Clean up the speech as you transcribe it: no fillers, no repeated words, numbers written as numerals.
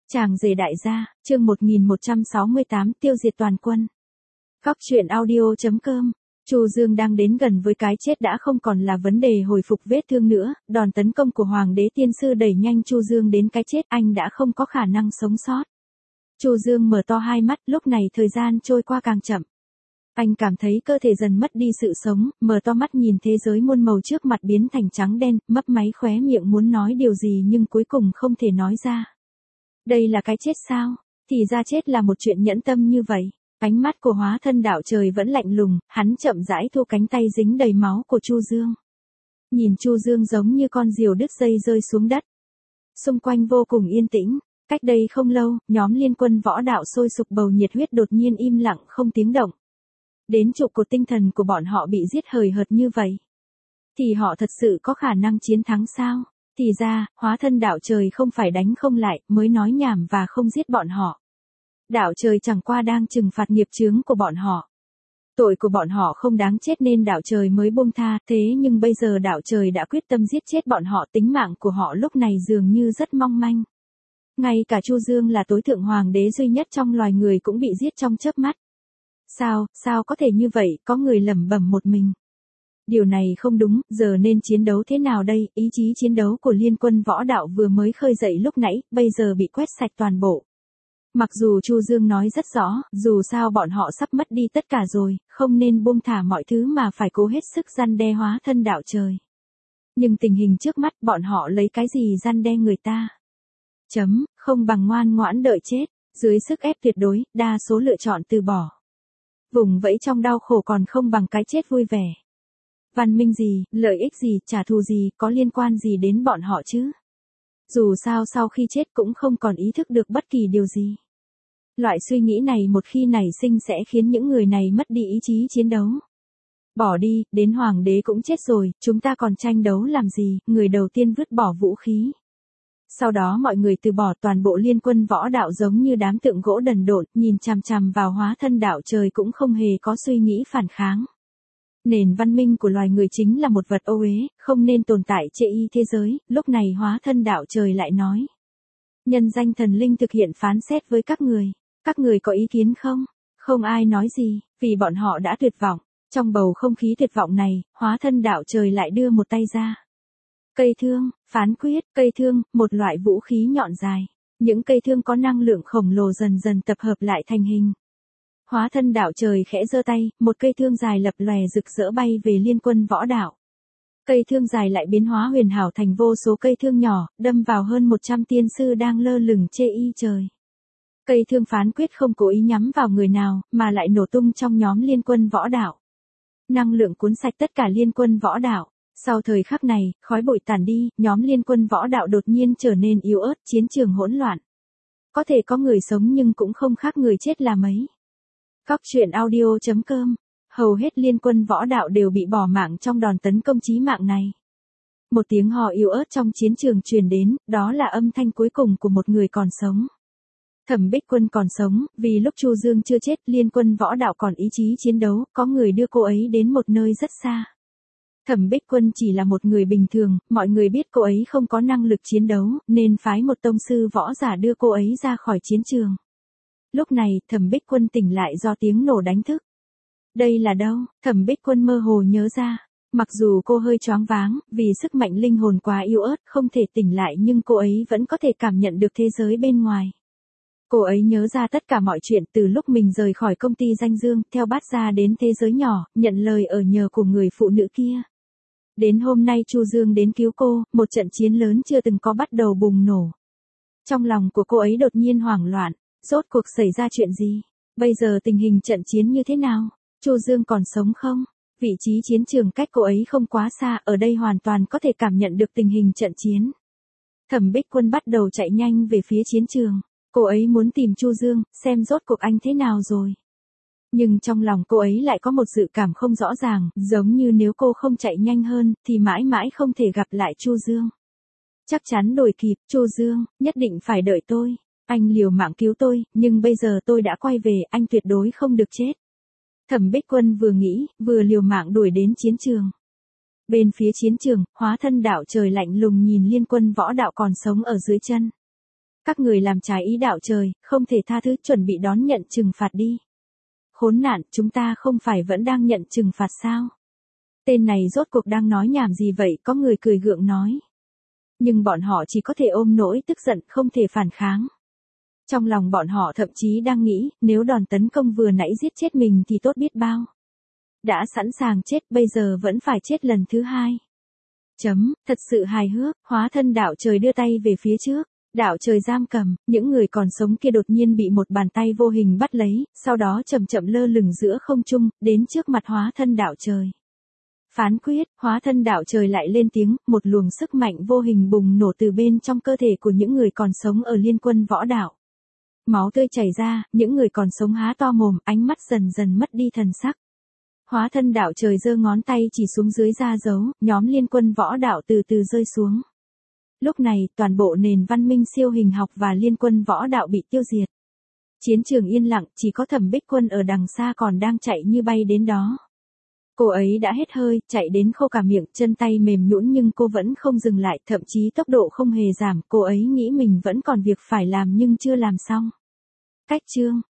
Chàng rể đại gia, chương 1168 tiêu diệt toàn quân. Góc truyện audio.com. Chu Dương đang đến gần với cái chết đã không còn là vấn đề hồi phục vết thương nữa, đòn tấn công của Hoàng đế tiên sư đẩy nhanh Chu Dương đến cái chết, anh đã không có khả năng sống sót. Chu Dương mở to hai mắt, lúc này thời gian trôi qua càng chậm. Anh cảm thấy cơ thể dần mất đi sự sống, mở to mắt nhìn thế giới muôn màu trước mặt biến thành trắng đen, mấp máy khóe miệng muốn nói điều gì nhưng cuối cùng không thể nói ra. Đây là cái chết sao? Thì ra chết là một chuyện nhẫn tâm như vậy. Ánh mắt của hóa thân đạo trời vẫn lạnh lùng, hắn chậm rãi thu cánh tay dính đầy máu của Chu Dương. Nhìn Chu Dương giống như con diều đứt dây rơi xuống đất. Xung quanh vô cùng yên tĩnh. Cách đây không lâu, nhóm liên quân võ đạo sôi sục bầu nhiệt huyết đột nhiên im lặng không tiếng động. Đến trụ cột tinh thần của bọn họ bị giết hời hợt như vậy. Thì họ thật sự có khả năng chiến thắng sao? Thì ra, hóa thân đạo trời không phải đánh không lại, mới nói nhảm và không giết bọn họ. Đạo trời chẳng qua đang trừng phạt nghiệp chướng của bọn họ. Tội của bọn họ không đáng chết nên đạo trời mới buông tha, thế nhưng bây giờ đạo trời đã quyết tâm giết chết bọn họ, tính mạng của họ lúc này dường như rất mong manh. Ngay cả Chu Dương là tối thượng hoàng đế duy nhất trong loài người cũng bị giết trong chớp mắt. Sao có thể như vậy, có người lẩm bẩm một mình. Điều này không đúng, giờ nên chiến đấu thế nào đây, ý chí chiến đấu của liên quân võ đạo vừa mới khơi dậy lúc nãy, bây giờ bị quét sạch toàn bộ. Mặc dù Chu Dương nói rất rõ, dù sao bọn họ sắp mất đi tất cả rồi, không nên buông thả mọi thứ mà phải cố hết sức răn đe hóa thân đạo trời. Nhưng tình hình trước mắt bọn họ lấy cái gì răn đe người ta? Không bằng ngoan ngoãn đợi chết, dưới sức ép tuyệt đối, đa số lựa chọn từ bỏ. Vùng vẫy trong đau khổ còn không bằng cái chết vui vẻ. Văn minh gì, lợi ích gì, trả thù gì, có liên quan gì đến bọn họ chứ? Dù sao sau khi chết cũng không còn ý thức được bất kỳ điều gì. Loại suy nghĩ này một khi nảy sinh sẽ khiến những người này mất đi ý chí chiến đấu. Bỏ đi, đến hoàng đế cũng chết rồi, chúng ta còn tranh đấu làm gì, người đầu tiên vứt bỏ vũ khí. Sau đó mọi người từ bỏ, toàn bộ liên quân võ đạo giống như đám tượng gỗ đần độn, nhìn chằm chằm vào hóa thân đạo trời cũng không hề có suy nghĩ phản kháng. Nền văn minh của loài người chính là một vật ô uế, không nên tồn tại chê y thế giới, lúc này hóa thân đạo trời lại nói. Nhân danh thần linh thực hiện phán xét với các người có ý kiến không? Không ai nói gì, vì bọn họ đã tuyệt vọng. Trong bầu không khí tuyệt vọng này, hóa thân đạo trời lại đưa một tay ra. Cây thương, phán quyết, cây thương, một loại vũ khí nhọn dài. Những cây thương có năng lượng khổng lồ dần dần tập hợp lại thành hình. Hóa thân đạo trời khẽ giơ tay, một cây thương dài lập lòe rực rỡ bay về liên quân võ đạo. Cây thương dài lại biến hóa huyền hảo thành vô số cây thương nhỏ, đâm vào hơn 100 tiên sư đang lơ lửng chê y trời. Cây thương phán quyết không cố ý nhắm vào người nào, mà lại nổ tung trong nhóm liên quân võ đạo. Năng lượng cuốn sạch tất cả liên quân võ đạo. Sau thời khắc này, khói bụi tàn đi, nhóm liên quân võ đạo đột nhiên trở nên yếu ớt, chiến trường hỗn loạn. Có thể có người sống nhưng cũng không khác người chết là mấy. Góc truyện audio.com. Hầu hết liên quân võ đạo đều bị bỏ mạng trong đòn tấn công chí mạng này. Một tiếng hò yếu ớt trong chiến trường truyền đến, đó là âm thanh cuối cùng của một người còn sống. Thẩm Bích Quân còn sống, vì lúc Chu Dương chưa chết, liên quân võ đạo còn ý chí chiến đấu, có người đưa cô ấy đến một nơi rất xa. Thẩm Bích Quân chỉ là một người bình thường, mọi người biết cô ấy không có năng lực chiến đấu, nên phái một tông sư võ giả đưa cô ấy ra khỏi chiến trường. Lúc này, Thẩm Bích Quân tỉnh lại do tiếng nổ đánh thức. Đây là đâu? Thẩm Bích Quân mơ hồ nhớ ra. Mặc dù cô hơi choáng váng, vì sức mạnh linh hồn quá yếu ớt, không thể tỉnh lại nhưng cô ấy vẫn có thể cảm nhận được thế giới bên ngoài. Cô ấy nhớ ra tất cả mọi chuyện từ lúc mình rời khỏi công ty danh dương, theo Bát Gia đến thế giới nhỏ, nhận lời ở nhờ của người phụ nữ kia. Đến hôm nay Chu Dương đến cứu cô, một trận chiến lớn chưa từng có bắt đầu bùng nổ. Trong lòng của cô ấy đột nhiên hoảng loạn, rốt cuộc xảy ra chuyện gì? Bây giờ tình hình trận chiến như thế nào? Chu Dương còn sống không? Vị trí chiến trường cách cô ấy không quá xa, ở đây hoàn toàn có thể cảm nhận được tình hình trận chiến. Thẩm Bích Quân bắt đầu chạy nhanh về phía chiến trường. Cô ấy muốn tìm Chu Dương, xem rốt cuộc anh thế nào rồi. Nhưng trong lòng cô ấy lại có một dự cảm không rõ ràng, giống như nếu cô không chạy nhanh hơn, thì mãi mãi không thể gặp lại Chu Dương. Chắc chắn đuổi kịp, Chu Dương, nhất định phải đợi tôi. Anh liều mạng cứu tôi, nhưng bây giờ tôi đã quay về, anh tuyệt đối không được chết. Thẩm Bích Quân vừa nghĩ, vừa liều mạng đuổi đến chiến trường. Bên phía chiến trường, hóa thân đạo trời lạnh lùng nhìn liên quân võ đạo còn sống ở dưới chân. Các người làm trái ý đạo trời, không thể tha thứ, chuẩn bị đón nhận trừng phạt đi. Khốn nạn, chúng ta không phải vẫn đang nhận trừng phạt sao? Tên này rốt cuộc đang nói nhảm gì vậy, có người cười gượng nói. Nhưng bọn họ chỉ có thể ôm nỗi tức giận, không thể phản kháng. Trong lòng bọn họ thậm chí đang nghĩ, nếu đòn tấn công vừa nãy giết chết mình thì tốt biết bao. Đã sẵn sàng chết, bây giờ vẫn phải chết lần thứ hai. Thật sự hài hước, hóa thân đạo trời đưa tay về phía trước. Đạo trời giam cầm, những người còn sống kia đột nhiên bị một bàn tay vô hình bắt lấy, sau đó chậm chậm lơ lửng giữa không trung, đến trước mặt hóa thân đạo trời. Phán quyết, hóa thân đạo trời lại lên tiếng, một luồng sức mạnh vô hình bùng nổ từ bên trong cơ thể của những người còn sống ở Liên Quân Võ Đạo. Máu tươi chảy ra, những người còn sống há to mồm, ánh mắt dần dần mất đi thần sắc. Hóa thân đạo trời giơ ngón tay chỉ xuống dưới ra dấu, nhóm Liên Quân Võ Đạo từ từ rơi xuống. Lúc này, toàn bộ nền văn minh siêu hình học và Liên Quân Võ Đạo bị tiêu diệt. Chiến trường yên lặng, chỉ có Thẩm Bích Quân ở đằng xa còn đang chạy như bay đến đó. Cô ấy đã hết hơi, chạy đến khô cả miệng, chân tay mềm nhũn nhưng cô vẫn không dừng lại, thậm chí tốc độ không hề giảm, cô ấy nghĩ mình vẫn còn việc phải làm nhưng chưa làm xong. Cách chương